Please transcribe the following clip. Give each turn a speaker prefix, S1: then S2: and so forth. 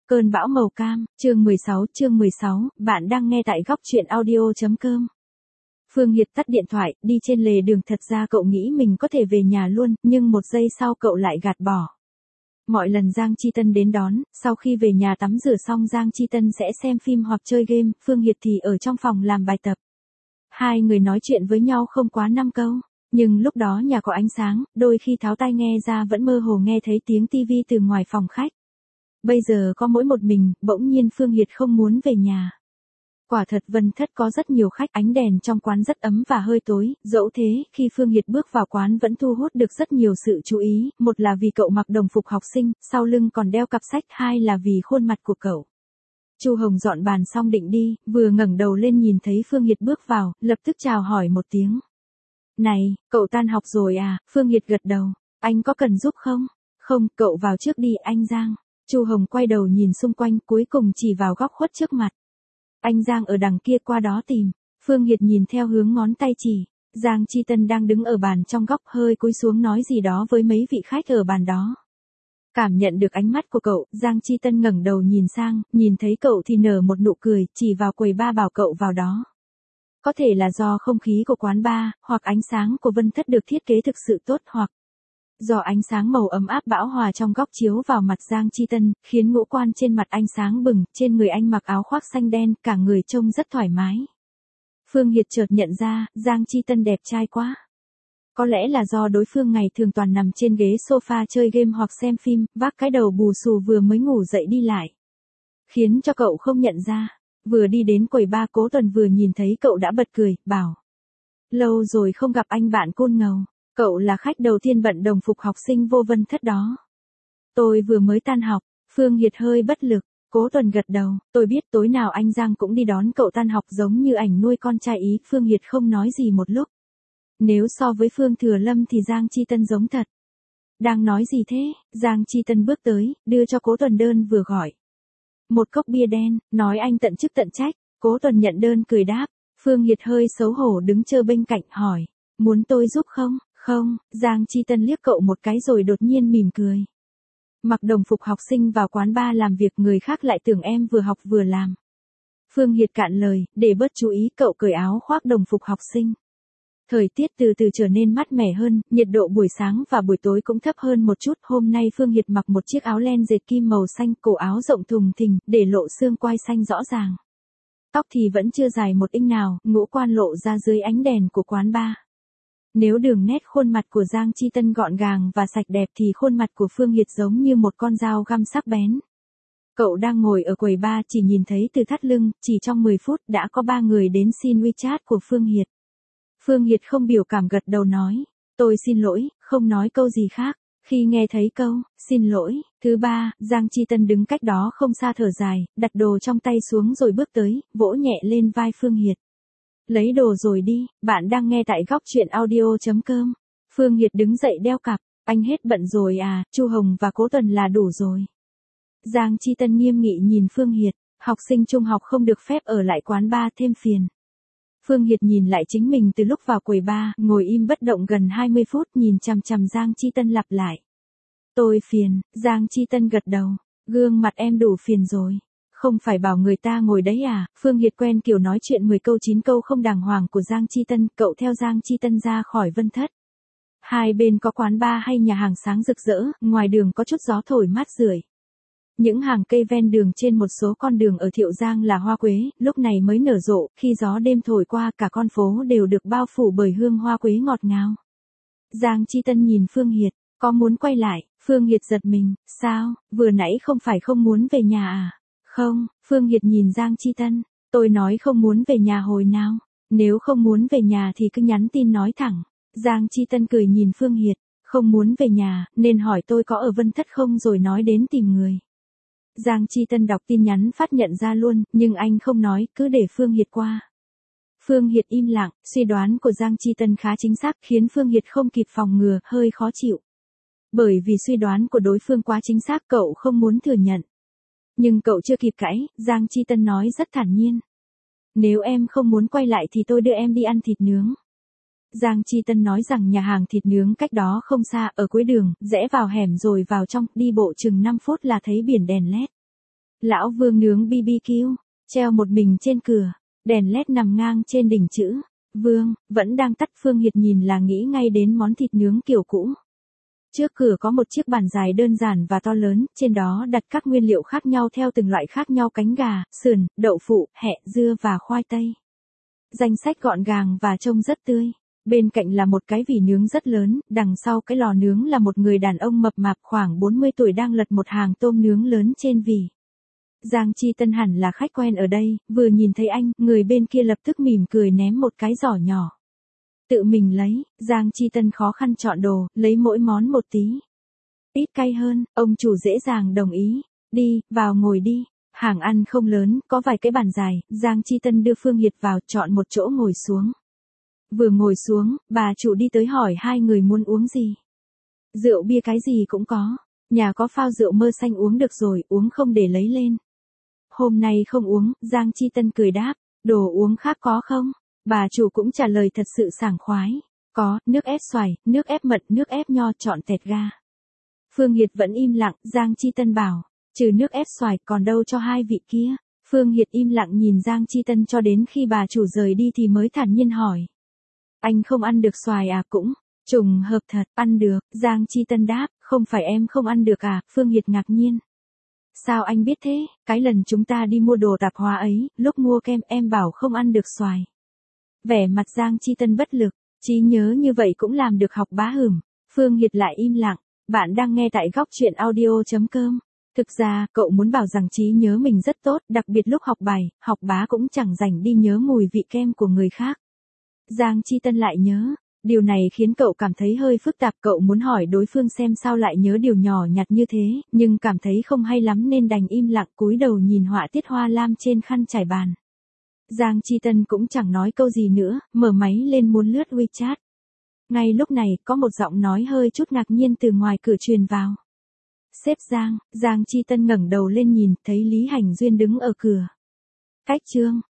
S1: Cơn bão màu cam, chương 16, bạn đang nghe tại góc truyện audio.com. Phương Hiệt tắt điện thoại, đi trên lề đường, thật ra cậu nghĩ mình có thể về nhà luôn, nhưng một giây sau cậu lại gạt bỏ. Mọi lần Giang Chi Tân đến đón, sau khi về nhà tắm rửa xong Giang Chi Tân sẽ xem phim hoặc chơi game, Phương Hiệt thì ở trong phòng làm bài tập. Hai người nói chuyện với nhau không quá 5 câu, nhưng lúc đó nhà có ánh sáng, đôi khi tháo tai nghe ra vẫn mơ hồ nghe thấy tiếng tivi từ ngoài phòng khách. Bây giờ có mỗi một mình, bỗng nhiên Phương Hiệt không muốn về nhà. Quả thật Vân Thất có rất nhiều khách, ánh đèn trong quán rất ấm và hơi tối, dẫu thế, khi Phương Hiệt bước vào quán vẫn thu hút được rất nhiều sự chú ý, một là vì cậu mặc đồng phục học sinh, sau lưng còn đeo cặp sách, hai là vì khuôn mặt của cậu. Chu Hồng dọn bàn xong định đi, vừa ngẩng đầu lên nhìn thấy Phương Hiệt bước vào, lập tức chào hỏi một tiếng. Này, cậu tan học rồi à? Phương Hiệt gật đầu. Anh có cần giúp không? Không, cậu vào trước đi, anh Giang. Chu Hồng quay đầu nhìn xung quanh, cuối cùng chỉ vào góc khuất trước mặt. Anh Giang ở đằng kia, qua đó tìm. Phương Hiệt nhìn theo hướng ngón tay chỉ. Giang Chi Tân đang đứng ở bàn trong góc, hơi cúi xuống nói gì đó với mấy vị khách ở bàn đó. Cảm nhận được ánh mắt của cậu, Giang Chi Tân ngẩng đầu nhìn sang, nhìn thấy cậu thì nở một nụ cười, chỉ vào quầy bar bảo cậu vào đó. Có thể là do không khí của quán bar, hoặc ánh sáng của Vân Thất được thiết kế thực sự tốt, hoặc do ánh sáng màu ấm áp bão hòa trong góc chiếu vào mặt Giang Chi Tân, khiến ngũ quan trên mặt anh sáng bừng, trên người anh mặc áo khoác xanh đen, cả người trông rất thoải mái. Phương Hiệt chợt nhận ra, Giang Chi Tân đẹp trai quá. Có lẽ là do đối phương ngày thường toàn nằm trên ghế sofa chơi game hoặc xem phim, vác cái đầu bù xù vừa mới ngủ dậy đi lại, khiến cho cậu không nhận ra. Vừa đi đến quầy bar, Cố Tuần vừa nhìn thấy cậu đã bật cười, bảo. Lâu rồi không gặp anh bạn côn ngầu. Cậu là khách đầu tiên bận đồng phục học sinh vô Vân Thất đó. Tôi vừa mới tan học. Phương Hiệt hơi bất lực. Cố Tuần gật đầu. Tôi biết tối nào anh Giang cũng đi đón cậu tan học giống như ảnh nuôi con trai ý. Phương Hiệt không nói gì một lúc. Nếu so với Phương Thừa Lâm thì Giang Chi Tân giống thật. Đang nói gì thế? Giang Chi Tân bước tới, đưa cho Cố Tuần đơn vừa gọi. Một cốc bia đen, nói anh tận chức tận trách. Cố Tuần nhận đơn cười đáp. Phương Hiệt hơi xấu hổ đứng chờ bên cạnh hỏi. Muốn tôi giúp không? Không, Giang Chi Tân liếc cậu một cái rồi đột nhiên mỉm cười. Mặc đồng phục học sinh vào quán bar làm việc, người khác lại tưởng em vừa học vừa làm. Phương Hiệt cạn lời, để bớt chú ý cậu cởi áo khoác đồng phục học sinh. Thời tiết từ từ trở nên mát mẻ hơn, nhiệt độ buổi sáng và buổi tối cũng thấp hơn một chút. Hôm nay Phương Hiệt mặc một chiếc áo len dệt kim màu xanh, cổ áo rộng thùng thình, để lộ xương quai xanh rõ ràng. Tóc thì vẫn chưa dài một inch nào, ngũ quan lộ ra dưới ánh đèn của quán bar. Nếu đường nét khuôn mặt của Giang Chi Tân gọn gàng và sạch đẹp thì khuôn mặt của Phương Hiệt giống như một con dao găm sắc bén. Cậu đang ngồi ở quầy bar, chỉ nhìn thấy từ thắt lưng, chỉ trong 10 phút đã có 3 người đến xin WeChat của Phương Hiệt. Phương Hiệt không biểu cảm gật đầu nói, tôi xin lỗi, không nói câu gì khác. Khi nghe thấy câu, xin lỗi, thứ ba, Giang Chi Tân đứng cách đó không xa thở dài, đặt đồ trong tay xuống rồi bước tới, vỗ nhẹ lên vai Phương Hiệt. Lấy đồ rồi đi, bạn đang nghe tại góc truyện audio.com. Phương Hiệt đứng dậy đeo cặp, anh hết bận rồi à? Chu Hồng và Cố Tuần là đủ rồi. Giang Chi Tân nghiêm nghị nhìn Phương Hiệt, học sinh trung học không được phép ở lại quán bar thêm phiền. Phương Hiệt nhìn lại chính mình từ lúc vào quầy bar, ngồi im bất động gần 20 phút nhìn chằm chằm Giang Chi Tân lặp lại. Tôi phiền, Giang Chi Tân gật đầu, gương mặt em đủ phiền rồi. Không phải bảo người ta ngồi đấy à? Phương Hiệt quen kiểu nói chuyện 10 câu 9 câu không đàng hoàng của Giang Chi Tân, cậu theo Giang Chi Tân ra khỏi Vân Thất. Hai bên có quán bar hay nhà hàng sáng rực rỡ, ngoài đường có chút gió thổi mát rượi. Những hàng cây ven đường trên một số con đường ở Thiệu Giang là hoa quế, lúc này mới nở rộ, khi gió đêm thổi qua cả con phố đều được bao phủ bởi hương hoa quế ngọt ngào. Giang Chi Tân nhìn Phương Hiệt, có muốn quay lại? Phương Hiệt giật mình, sao, vừa nãy không phải không muốn về nhà à? Không, Phương Hiệt nhìn Giang Chi Tân, tôi nói không muốn về nhà hồi nào, nếu không muốn về nhà thì cứ nhắn tin nói thẳng. Giang Chi Tân cười nhìn Phương Hiệt, không muốn về nhà, nên hỏi tôi có ở Vân Thất không rồi nói đến tìm người. Giang Chi Tân đọc tin nhắn phát nhận ra luôn, nhưng anh không nói, cứ để Phương Hiệt qua. Phương Hiệt im lặng, suy đoán của Giang Chi Tân khá chính xác, khiến Phương Hiệt không kịp phòng ngừa, hơi khó chịu. Bởi vì suy đoán của đối phương quá chính xác, cậu không muốn thừa nhận. Nhưng cậu chưa kịp cãi, Giang Chi Tân nói rất thản nhiên. Nếu em không muốn quay lại thì tôi đưa em đi ăn thịt nướng. Giang Chi Tân nói rằng nhà hàng thịt nướng cách đó không xa, ở cuối đường, rẽ vào hẻm rồi vào trong, đi bộ chừng 5 phút là thấy biển đèn led. Lão Vương nướng BBQ, treo một mình trên cửa, đèn led nằm ngang trên đỉnh chữ Vương, vẫn đang tắt. Phương Hiệt nhìn là nghĩ ngay đến món thịt nướng kiểu cũ. Trước cửa có một chiếc bàn dài đơn giản và to lớn, trên đó đặt các nguyên liệu khác nhau theo từng loại khác nhau: cánh gà, sườn, đậu phụ, hẹ, dưa và khoai tây. Danh sách gọn gàng và trông rất tươi. Bên cạnh là một cái vỉ nướng rất lớn, đằng sau cái lò nướng là một người đàn ông mập mạp khoảng 40 tuổi đang lật một hàng tôm nướng lớn trên vỉ. Giang Chi Tân hẳn là khách quen ở đây, vừa nhìn thấy anh, người bên kia lập tức mỉm cười ném một cái giỏ nhỏ. Tự mình lấy, Giang Chi Tân khó khăn chọn đồ, lấy mỗi món một tí. Ít cay hơn, ông chủ dễ dàng đồng ý. Đi, vào ngồi đi. Hàng ăn không lớn, có vài cái bàn dài, Giang Chi Tân đưa Phương Hiệt vào, chọn một chỗ ngồi xuống. Vừa ngồi xuống, bà chủ đi tới hỏi hai người muốn uống gì. Rượu bia cái gì cũng có. Nhà có phao rượu mơ xanh uống được rồi, uống không để lấy lên. Hôm nay không uống, Giang Chi Tân cười đáp. Đồ uống khác có không? Bà chủ cũng trả lời thật sự sảng khoái. Có, nước ép xoài, nước ép mật, nước ép nho, chọn tẹt ga. Phương Hiệt vẫn im lặng, Giang Chi Tân bảo. Trừ nước ép xoài còn đâu cho hai vị kia. Phương Hiệt im lặng nhìn Giang Chi Tân cho đến khi bà chủ rời đi thì mới thản nhiên hỏi. Anh không ăn được xoài à? Cũng trùng hợp thật, ăn được. Giang Chi Tân đáp. Không phải em không ăn được à? Phương Hiệt ngạc nhiên. Sao anh biết thế? Cái lần chúng ta đi mua đồ tạp hóa ấy, lúc mua kem em bảo không ăn được xoài. Vẻ mặt Giang Chi Tân bất lực, trí nhớ như vậy cũng làm được học bá hửm. Phương Hiệt lại im lặng. Bạn đang nghe tại góc truyện audio.com. Thực ra, cậu muốn bảo rằng trí nhớ mình rất tốt, đặc biệt lúc học bài, học bá cũng chẳng rảnh đi nhớ mùi vị kem của người khác. Giang Chi Tân lại nhớ. Điều này khiến cậu cảm thấy hơi phức tạp, cậu muốn hỏi đối phương xem sao lại nhớ điều nhỏ nhặt như thế, nhưng cảm thấy không hay lắm nên đành im lặng cúi đầu nhìn họa tiết hoa lam trên khăn trải bàn. Giang Chi Tân cũng chẳng nói câu gì nữa, mở máy lên muốn lướt WeChat. Ngay lúc này, có một giọng nói hơi chút ngạc nhiên từ ngoài cửa truyền vào. Sếp Giang. Giang Chi Tân ngẩng đầu lên nhìn, thấy Lý Hành Duyên đứng ở cửa. Cách Trương,